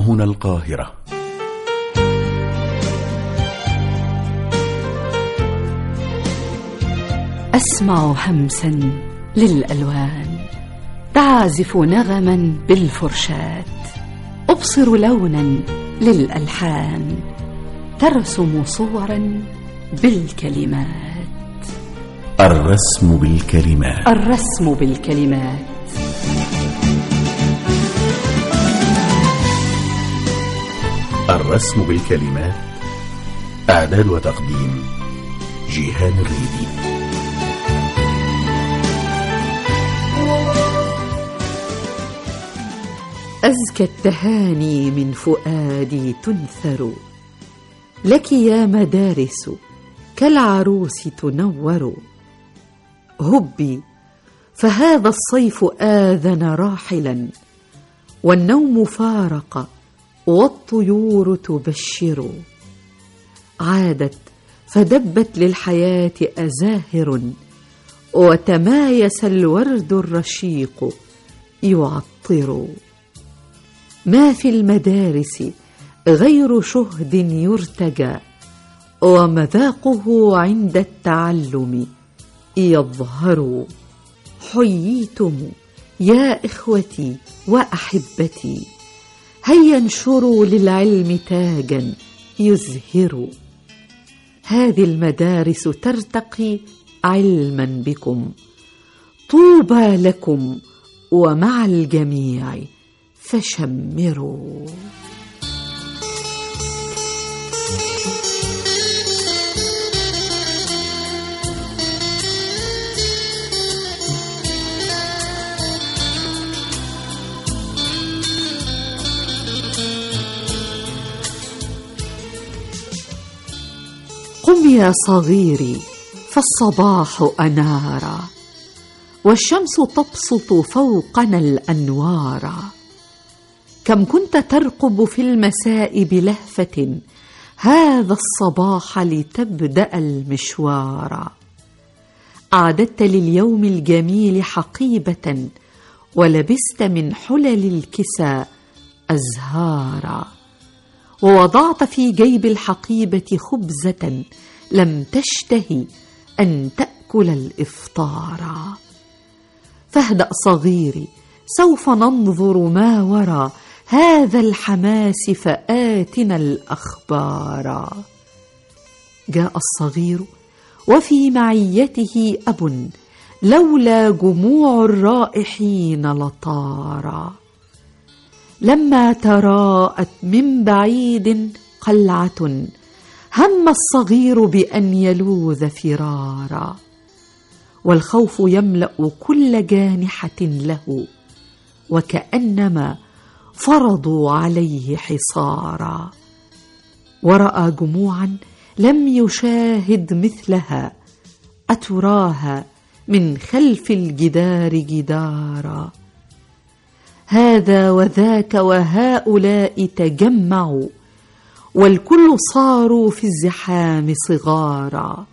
هنا القاهرة. أسمع همسا للألوان تعزف نغما بالفرشاة، أبصر لونا للألحان ترسم صورا بالكلمات. الرسم بالكلمات. الرسم بالكلمات. الرسم بالكلمات. إعداد وتقديم جيهان الريدي. أزكى التهاني من فؤادي تنثر لك يا مدارس، كالعروس تنور. هبي فهذا الصيف آذن راحلا، والنوم فارق والطيور تبشر. عادت فدبت للحياة أزاهر، وتمايس الورد الرشيق يعطر. ما في المدارس غير شهد يرتجى، ومذاقه عند التعلم يظهر. حييتم يا إخوتي وأحبتي، هيا انشروا للعلم تاجا يزهر. هذه المدارس ترتقي علما بكم، طوبى لكم ومع الجميع فشمروا. قم يا صغيري فالصباح أنارا، والشمس تبسط فوقنا الأنوار. كم كنت ترقب في المساء بلهفة هذا الصباح لتبدأ المشوار. أعددت لليوم الجميل حقيبة، ولبست من حلل الكساء أزهارا. ووضعت في جيب الحقيبة خبزة لم تشتهي أن تأكل الإفطار. فاهدأ صغيري، سوف ننظر ما وراء هذا الحماس، فآتنا الأخبار. جاء الصغير وفي معيته أب، لولا جموع الرائحين لطارا. لما تراءت من بعيد قلعة، هم الصغير بأن يلوذ فرارا. والخوف يملأ كل جانحة له، وكأنما فرضوا عليه حصارا. ورأى جموعا لم يشاهد مثلها، أتراها من خلف الجدار جدارا. هذا وذاك وهؤلاء تجمعوا، والكل صاروا في الزحام صغارا.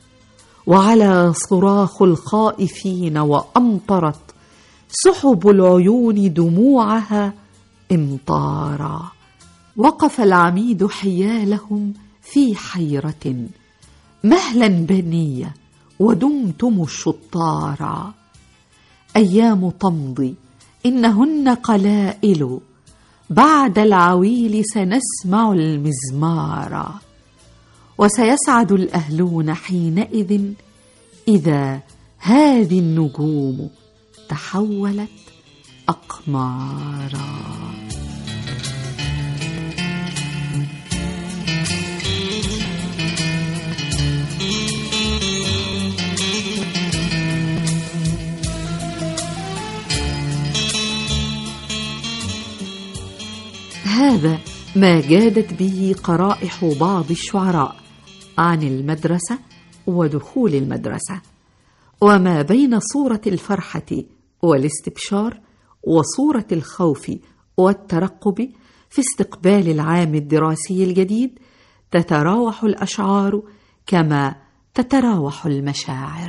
وعلى صراخ الخائفين وأمطرت سحب العيون دموعها امطارا. وقف العميد حيالهم في حيرة، مهلا بنية ودمتم الشطارا. أيام تمضي إنهن قلائل، بعد العويل سنسمع المزمار. وسيسعد الأهلون حينئذ إذا هذه النجوم تحولت أقمارا. هذا ما جادت به قرائح بعض الشعراء عن المدرسة ودخول المدرسة، وما بين صورة الفرحة والاستبشار وصورة الخوف والترقب في استقبال العام الدراسي الجديد تتراوح الأشعار كما تتراوح المشاعر.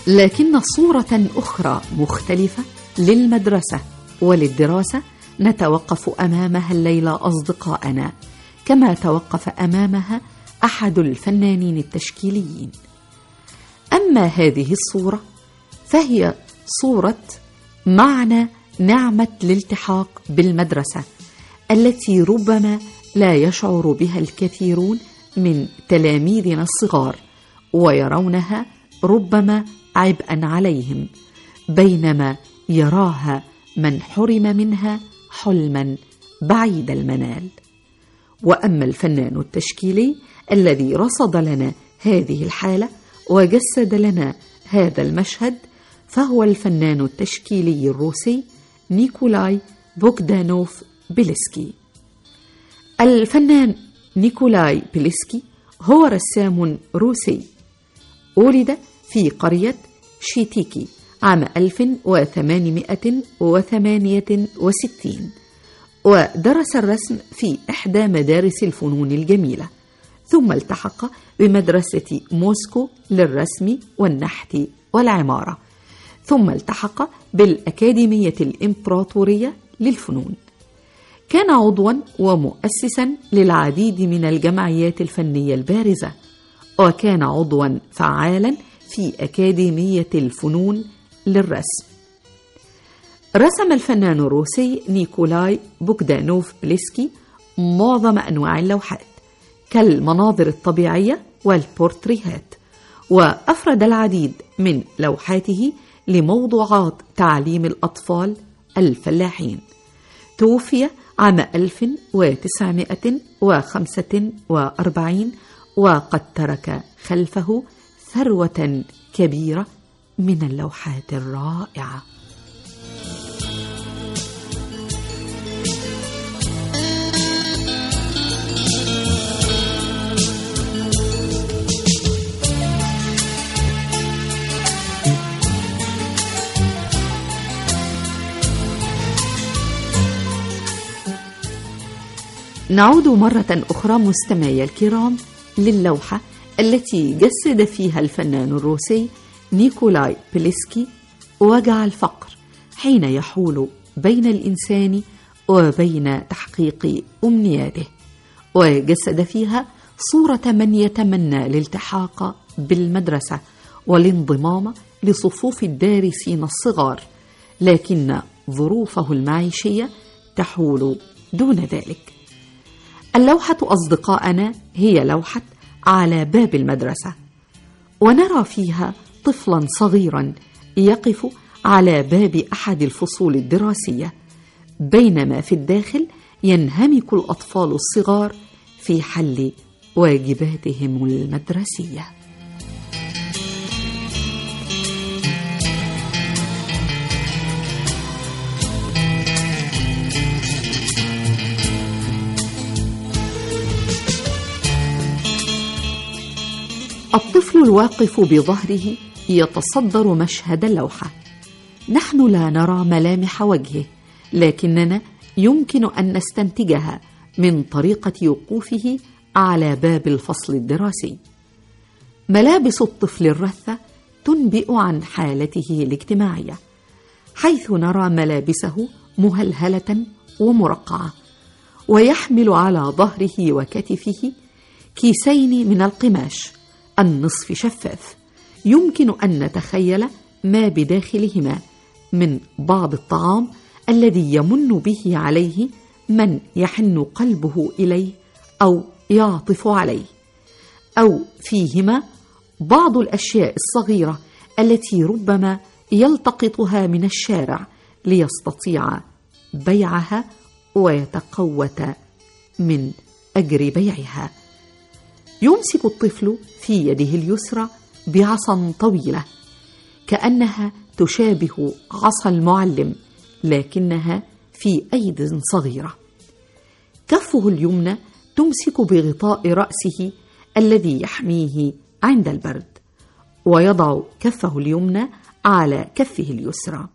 لكن صورة أخرى مختلفة للمدرسة وللدراسة نتوقف أمامها الليلة أصدقائنا، كما توقف أمامها أحد الفنانين التشكيليين. أما هذه الصورة فهي صورة معنى نعمة الالتحاق بالمدرسة، التي ربما لا يشعر بها الكثيرون من تلاميذنا الصغار، ويرونها ربما عبئا عليهم، بينما يراها من حرم منها حلما بعيد المنال. وأما الفنان التشكيلي الذي رصد لنا هذه الحالة وجسد لنا هذا المشهد فهو الفنان التشكيلي الروسي نيكولاي بوغدانوف بيلسكي. الفنان نيكولاي بيلسكي هو رسام روسي، ولد في قرية شيتيكي عام 1868 ودرس الرسم في إحدى مدارس الفنون الجميلة، ثم التحق بمدرسة موسكو للرسم والنحت والعمارة، ثم التحق بالأكاديمية الإمبراطورية للفنون. كان عضوا ومؤسسا للعديد من الجمعيات الفنية البارزة، وكان عضوا فعالا في أكاديمية الفنون للرسم. رسم الفنان الروسي نيكولاي بوغدانوف بيلسكي معظم أنواع اللوحات كالمناظر الطبيعية والبورتريهات، وأفرد العديد من لوحاته لموضوعات تعليم الأطفال الفلاحين. توفي عام 1945 وقد ترك خلفه ثروة كبيرة من اللوحات الرائعة. نعود مرة أخرى مستمعي الكرام للوحة التي جسد فيها الفنان الروسي نيكولاي بيلسكي وجع الفقر حين يحول بين الإنسان وبين تحقيق أمنياته، وجسد فيها صورة من يتمنى الالتحاق بالمدرسة والانضمام لصفوف الدارسين الصغار، لكن ظروفه المعيشية تحول دون ذلك. اللوحة أصدقائنا هي لوحة على باب المدرسة، ونرى فيها طفلا صغيرا يقف على باب أحد الفصول الدراسية، بينما في الداخل ينهمك الأطفال الصغار في حل واجباتهم المدرسية. الطفل الواقف بظهره يتصدر مشهد اللوحة. نحن لا نرى ملامح وجهه، لكننا يمكن أن نستنتجها من طريقة وقوفه على باب الفصل الدراسي. ملابس الطفل الرثة تنبئ عن حالته الاجتماعية، حيث نرى ملابسه مهلهلة ومرقعة، ويحمل على ظهره وكتفه كيسين من القماش النصف شفاف، يمكن أن نتخيل ما بداخلهما من بعض الطعام الذي يمن به عليه من يحن قلبه إليه أو يعطف عليه، أو فيهما بعض الأشياء الصغيرة التي ربما يلتقطها من الشارع ليستطيع بيعها ويتقوت من أجر بيعها. يمسك الطفل في يده اليسرى بعصا طويلة كأنها تشابه عصا المعلم، لكنها في أيد صغيرة. كفه اليمنى تمسك بغطاء رأسه الذي يحميه عند البرد، ويضع كفه اليمنى على كفه اليسرى.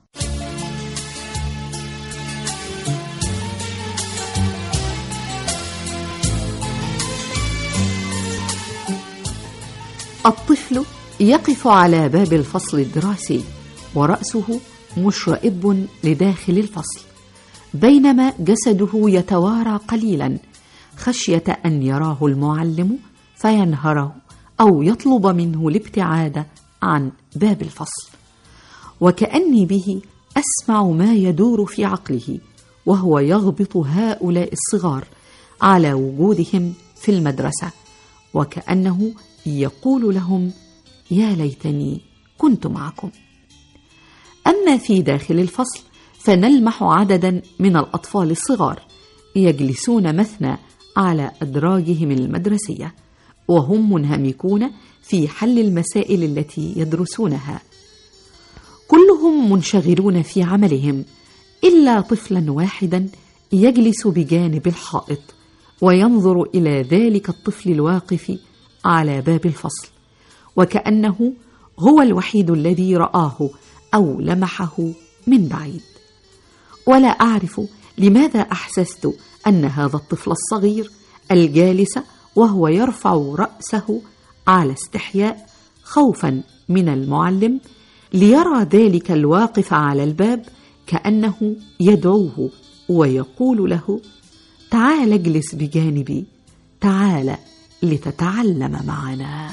الطفل يقف على باب الفصل الدراسي ورأسه مشرئب لداخل الفصل، بينما جسده يتوارى قليلا خشية أن يراه المعلم فينهره أو يطلب منه الابتعاد عن باب الفصل. وكأني به أسمع ما يدور في عقله وهو يغبط هؤلاء الصغار على وجودهم في المدرسة، وكأنه يقول لهم: يا ليتني كنت معكم. أما في داخل الفصل فنلمح عددا من الأطفال الصغار يجلسون مثنى على أدراجهم المدرسية، وهم منهمكون في حل المسائل التي يدرسونها. كلهم منشغلون في عملهم إلا طفلا واحدا يجلس بجانب الحائط وينظر إلى ذلك الطفل الواقف على باب الفصل، وكأنه هو الوحيد الذي رآه أو لمحه من بعيد. ولا أعرف لماذا أحسست أن هذا الطفل الصغير الجالس وهو يرفع رأسه على استحياء خوفا من المعلم ليرى ذلك الواقف على الباب كأنه يدعوه ويقول له: تعال اجلس بجانبي، تعال لتتعلم معنا.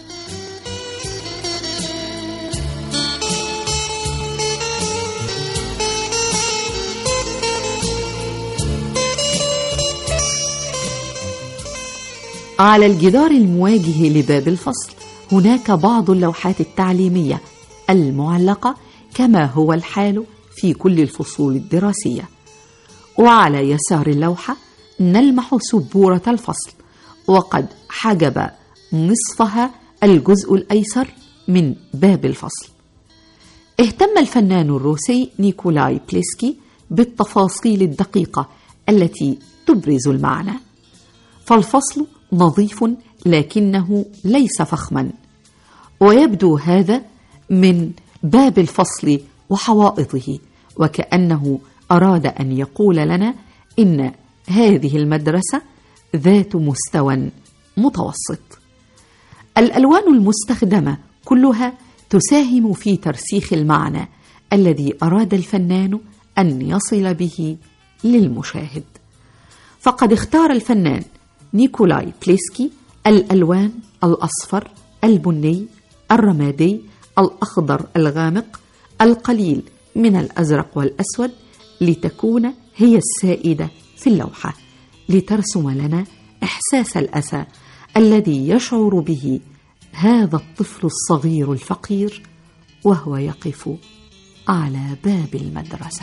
على الجدار المواجه لباب الفصل هناك بعض اللوحات التعليمية المعلقة كما هو الحال في كل الفصول الدراسية. وعلى يسار اللوحة نلمح سبورة الفصل، وقد حجب نصفها الجزء الأيسر من باب الفصل. اهتم الفنان الروسي نيكولاي بليسكي بالتفاصيل الدقيقة التي تبرز المعنى، فالفصل نظيف لكنه ليس فخما، ويبدو هذا من باب الفصل وحوائطه، وكأنه أراد أن يقول لنا إن هذه المدرسة ذات مستوى متوسط. الألوان المستخدمة كلها تساهم في ترسيخ المعنى الذي أراد الفنان أن يصل به للمشاهد. فقد اختار الفنان نيكولاي بليسكي الألوان الأصفر، البني، الرمادي، الأخضر الغامق، القليل من الأزرق والأسود لتكون هي السائدة في اللوحة، لترسم لنا إحساس الأسى الذي يشعر به هذا الطفل الصغير الفقير وهو يقف على باب المدرسة.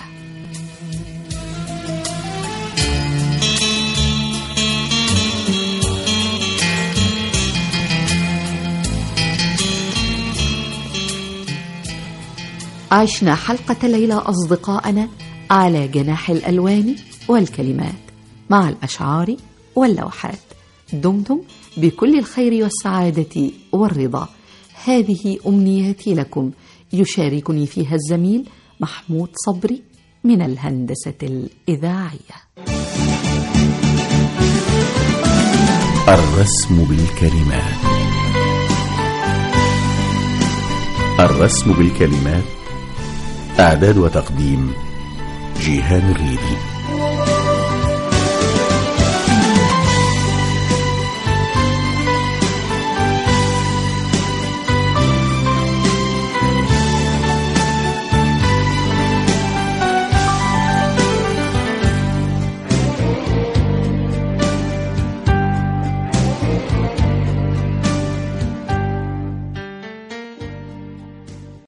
عشنا حلقة الليلة أصدقائنا على جناح الألوان والكلمات مع الأشعار واللوحات. دمتم بكل الخير والسعادة والرضا. هذه أمنياتي لكم، يشاركني فيها الزميل محمود صبري من الهندسة الإذاعية. الرسم بالكلمات. الرسم بالكلمات، إعداد وتقديم جيهان الريدي.